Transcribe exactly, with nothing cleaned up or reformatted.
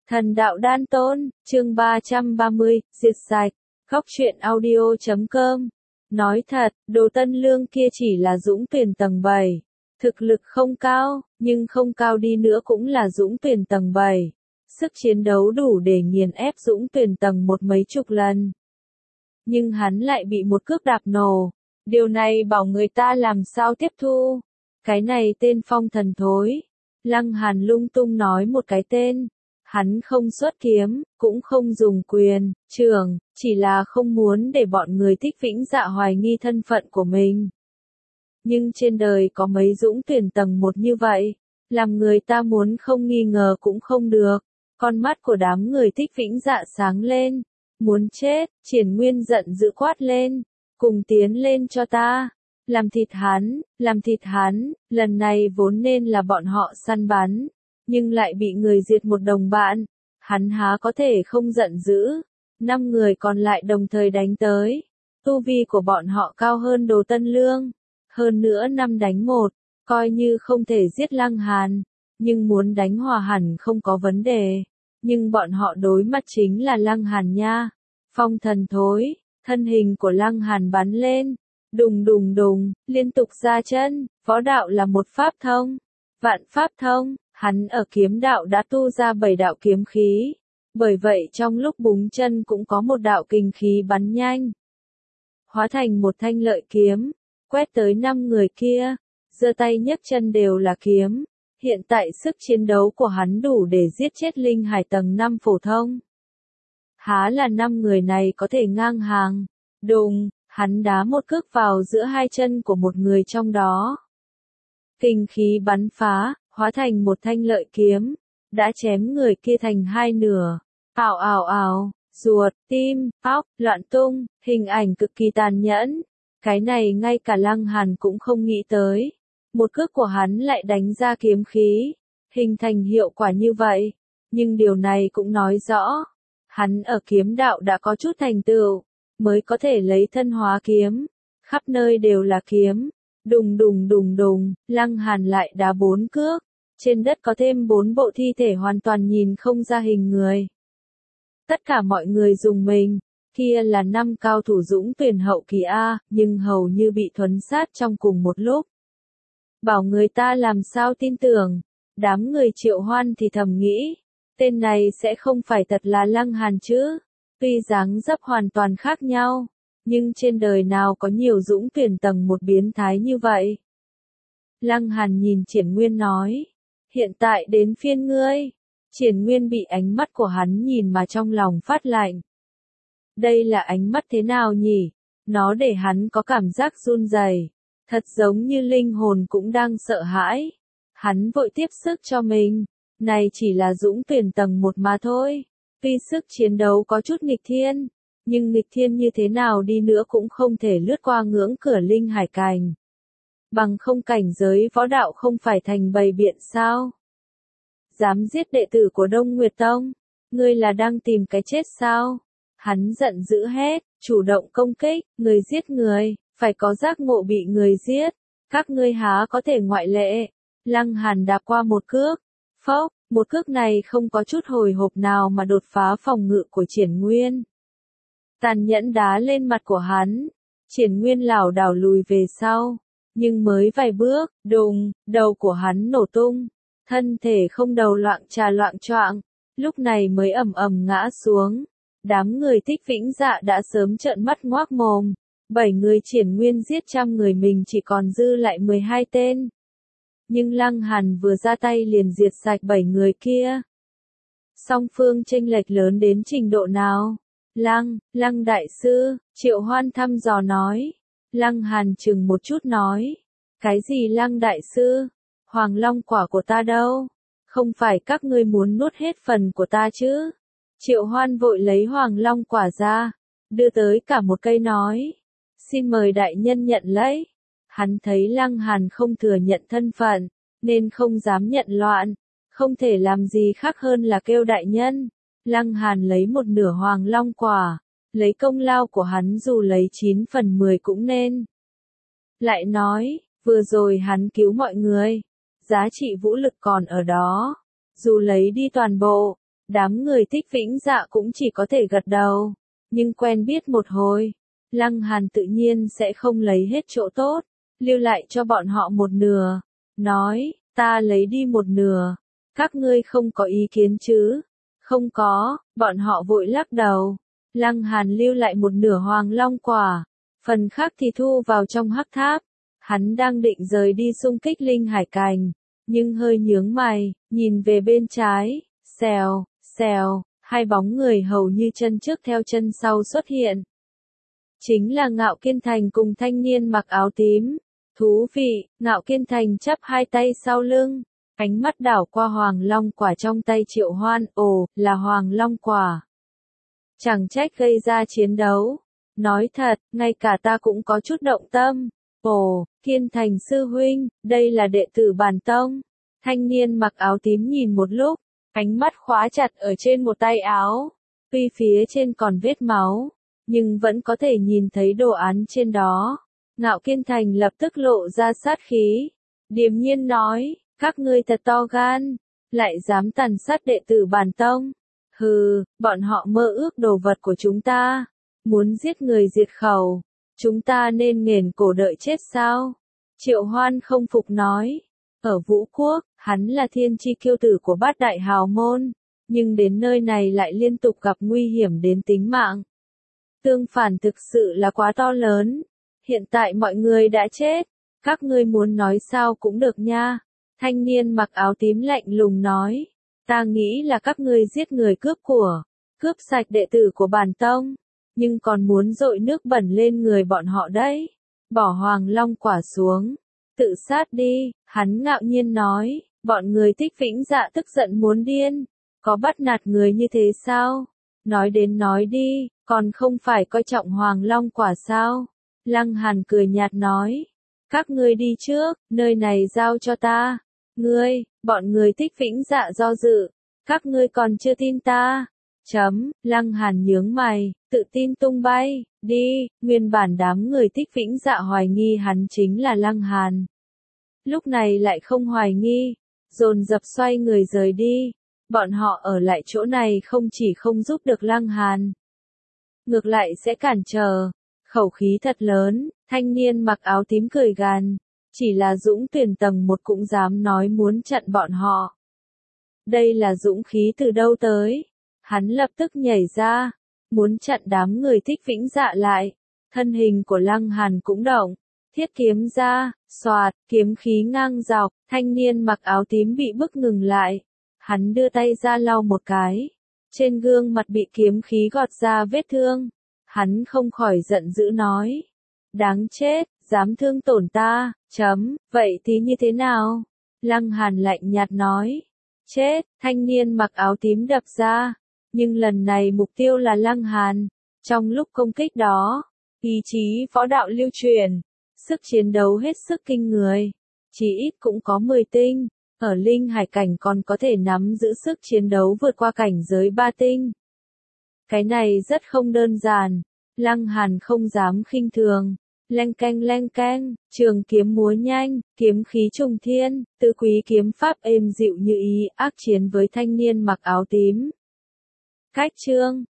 Thần đạo đan tôn, chương ba trăm ba mươi, diệt sạch, góc truyện audio chấm com. Nói thật, Đồ Tân Lương kia chỉ là Dũng Tuyển tầng bảy. Thực lực không cao, nhưng không cao đi nữa cũng là Dũng Tuyển tầng bảy. Sức chiến đấu đủ để nghiền ép Dũng Tuyển tầng một mấy chục lần. Nhưng hắn lại bị một cước đạp nổ. Điều này bảo người ta làm sao tiếp thu. Cái này tên Phong Thần thối. Lăng Hàn lung tung nói một cái tên. Hắn không xuất kiếm, cũng không dùng quyền, trường, chỉ là không muốn để bọn người Thích Vĩnh Dạ hoài nghi thân phận của mình. Nhưng trên đời có mấy Dũng Tuyển tầng một như vậy, làm người ta muốn không nghi ngờ cũng không được. Con mắt của đám người Thích Vĩnh Dạ sáng lên, muốn chết, Triển Nguyên giận dữ quát lên, cùng tiến lên cho ta. Làm thịt hắn, làm thịt hắn, lần này vốn nên là bọn họ săn bắn. Nhưng lại bị người diệt một đồng bạn, hắn há có thể không giận dữ. Năm người còn lại đồng thời đánh tới. Tu vi của bọn họ cao hơn Đồ Tân Lương. Hơn nữa năm đánh một, coi như không thể giết Lăng Hàn. Nhưng muốn đánh hòa hẳn không có vấn đề. Nhưng bọn họ đối mặt chính là Lăng Hàn nha. Phong Thần thối, thân hình của Lăng Hàn bắn lên. Đùng đùng đùng, liên tục ra chân, võ đạo là một pháp thông. Vạn pháp thông. Hắn ở kiếm đạo đã tu ra bảy đạo kiếm khí, bởi vậy trong lúc búng chân cũng có một đạo kình khí bắn nhanh. Hóa thành một thanh lợi kiếm, quét tới năm người kia, giơ tay nhấc chân đều là kiếm. Hiện tại sức chiến đấu của hắn đủ để giết chết linh hải tầng năm phổ thông. Há là năm người này có thể ngang hàng. Đùng, hắn đá một cước vào giữa hai chân của một người trong đó. Kình khí bắn phá, hóa thành một thanh lợi kiếm, đã chém người kia thành hai nửa. Ào ào ào, ruột, tim, óc, loạn tung, hình ảnh cực kỳ tàn nhẫn. Cái này ngay cả Lăng Hàn cũng không nghĩ tới. Một cước của hắn lại đánh ra kiếm khí, hình thành hiệu quả như vậy. Nhưng điều này cũng nói rõ, hắn ở kiếm đạo đã có chút thành tựu, mới có thể lấy thân hóa kiếm. Khắp nơi đều là kiếm. Đùng đùng đùng đùng, Lăng Hàn lại đá bốn cước. Trên đất có thêm bốn bộ thi thể hoàn toàn nhìn không ra hình người. Tất cả mọi người dùng mình, kia là năm cao thủ Dũng Tuyển hậu kỳ A, nhưng hầu như bị thuấn sát trong cùng một lúc. Bảo người ta làm sao tin tưởng, đám người Triệu Hoan thì thầm nghĩ, tên này sẽ không phải thật là Lăng Hàn chứ, tuy dáng dấp hoàn toàn khác nhau, nhưng trên đời nào có nhiều Dũng Tuyển tầng một biến thái như vậy. Lăng Hàn nhìn Triển Nguyên nói. Hiện tại đến phiên ngươi. Triển Nguyên bị ánh mắt của hắn nhìn mà trong lòng phát lạnh. Đây là ánh mắt thế nào nhỉ? Nó để hắn có cảm giác run rẩy, thật giống như linh hồn cũng đang sợ hãi. Hắn vội tiếp sức cho mình. Này chỉ là Dũng Tuyển tầng một mà thôi. Tuy sức chiến đấu có chút nghịch thiên, nhưng nghịch thiên như thế nào đi nữa cũng không thể lướt qua ngưỡng cửa linh hải cảnh. Bằng không cảnh giới võ đạo không phải thành bầy biện sao? Dám giết đệ tử của Đông Nguyệt Tông, ngươi là đang tìm cái chết sao? Hắn giận dữ hét, chủ động công kích, người giết người, phải có giác ngộ bị người giết, các ngươi há có thể ngoại lệ. Lăng Hàn đạp qua một cước, phốc, một cước này không có chút hồi hộp nào mà đột phá phòng ngự của Triển Nguyên. Tàn nhẫn đá lên mặt của hắn, Triển Nguyên lảo đảo lùi về sau. Nhưng mới vài bước, đùng, đầu của hắn nổ tung, thân thể không đầu loạng trà loạng choạng, lúc này mới ầm ầm ngã xuống. Đám người Thích Vĩnh Dạ đã sớm trợn mắt ngoác mồm, bảy người Triển Nguyên giết trăm người mình chỉ còn dư lại mười hai tên. Nhưng Lăng Hàn vừa ra tay liền diệt sạch bảy người kia. Song phương chênh lệch lớn đến trình độ nào? Lăng, Lăng đại sư, Triệu Hoan thăm dò nói. Lăng Hàn chừng một chút nói. Cái gì Lăng đại sư? Hoàng Long quả của ta đâu? Không phải các ngươi muốn nuốt hết phần của ta chứ? Triệu Hoan vội lấy Hoàng Long quả ra, đưa tới cả một cây nói. Xin mời đại nhân nhận lấy. Hắn thấy Lăng Hàn không thừa nhận thân phận, nên không dám nhận loạn. Không thể làm gì khác hơn là kêu đại nhân. Lăng Hàn lấy một nửa Hoàng Long quả. Lấy công lao của hắn dù lấy chín phần mười cũng nên. Lại nói, vừa rồi hắn cứu mọi người, giá trị vũ lực còn ở đó. Dù lấy đi toàn bộ, Đám người Thích Vĩnh Dạ cũng chỉ có thể gật đầu. Nhưng quen biết một hồi, Lăng Hàn tự nhiên sẽ không lấy hết chỗ tốt, lưu lại cho bọn họ một nửa. Nói, ta lấy đi một nửa. Các ngươi không có ý kiến chứ? Không có, bọn họ vội lắc đầu. Lăng Hàn lưu lại một nửa Hoàng Long quả, phần khác thì thu vào trong hắc tháp. Hắn đang định rời đi xung kích linh hải cành, nhưng hơi nhướng mày, nhìn về bên trái, xèo, xèo, hai bóng người hầu như chân trước theo chân sau xuất hiện. Chính là Ngạo Kiên Thành cùng thanh niên mặc áo tím. Thú vị, Ngạo Kiên Thành chắp hai tay sau lưng, ánh mắt đảo qua Hoàng Long quả trong tay Triệu Hoan, ồ, là Hoàng Long quả. Chẳng trách gây ra chiến đấu. Nói thật, ngay cả ta cũng có chút động tâm. Ồ, Kiên Thành sư huynh, đây là đệ tử Bản Tông. Thanh niên mặc áo tím nhìn một lúc, ánh mắt khóa chặt ở trên một tay áo. Tuy phía trên còn vết máu, nhưng vẫn có thể nhìn thấy đồ án trên đó. Ngạo Kiên Thành lập tức lộ ra sát khí. Điềm nhiên nói, các ngươi thật to gan, lại dám tàn sát đệ tử Bản Tông. Hừ, bọn họ mơ ước đồ vật của chúng ta, muốn giết người diệt khẩu. Chúng ta nên nghển cổ đợi chết sao? Triệu Hoan không phục nói. Ở Vũ Quốc, hắn là thiên chi kiêu tử của bát đại hào môn, nhưng đến nơi này lại liên tục gặp nguy hiểm đến tính mạng. Tương phản thực sự là quá to lớn. Hiện tại mọi người đã chết, các ngươi muốn nói sao cũng được nha. Thanh niên mặc áo tím lạnh lùng nói. Ta nghĩ là các ngươi giết người cướp của, cướp sạch đệ tử của Bản Tông, nhưng còn muốn dội nước bẩn lên người bọn họ đấy. Bỏ Hoàng Long quả xuống, tự sát đi, hắn ngạo nhiên nói. Bọn người Thích Vĩnh Dạ tức giận muốn điên, có bắt nạt người như thế sao? Nói đến nói đi, còn không phải coi trọng Hoàng Long quả sao? Lăng Hàn cười nhạt nói. Các ngươi đi trước, nơi này giao cho ta. Ngươi, bọn người Thích Vĩnh Dạ do dự. Các ngươi còn chưa tin ta. Chấm, Lăng Hàn nhướng mày, tự tin tung bay, đi, nguyên bản đám người Thích Vĩnh Dạ hoài nghi hắn chính là Lăng Hàn. Lúc này lại không hoài nghi, dồn dập xoay người rời đi. Bọn họ ở lại chỗ này không chỉ không giúp được Lăng Hàn, ngược lại sẽ cản trở. Khẩu khí thật lớn, thanh niên mặc áo tím cười gằn, chỉ là dũng tuyển tầng một cũng dám nói muốn chặn bọn họ. Đây là dũng khí từ đâu tới? Hắn lập tức nhảy ra, muốn chặn đám người Thích Vĩnh Dạ lại. Thân hình của Lăng Hàn cũng động, thiết kiếm ra, xoạt, kiếm khí ngang dọc, thanh niên mặc áo tím bị bức ngừng lại. Hắn đưa tay ra lau một cái, trên gương mặt bị kiếm khí gọt ra vết thương. Hắn không khỏi giận dữ nói. Đáng chết, dám thương tổn ta, chấm, vậy thì như thế nào? Lăng Hàn lạnh nhạt nói. Chết, thanh niên mặc áo tím đập ra. Nhưng lần này mục tiêu là Lăng Hàn. Trong lúc công kích đó, ý chí võ đạo lưu truyền, sức chiến đấu hết sức kinh người. Chỉ ít cũng có mười tinh, ở linh hải cảnh còn có thể nắm giữ sức chiến đấu vượt qua cảnh giới ba tinh. Cái này rất không đơn giản. Lăng Hàn không dám khinh thường. Leng keng leng keng, trường kiếm múa nhanh, kiếm khí trùng thiên, tứ quý kiếm pháp êm dịu như ý ác chiến với thanh niên mặc áo tím. Cách chương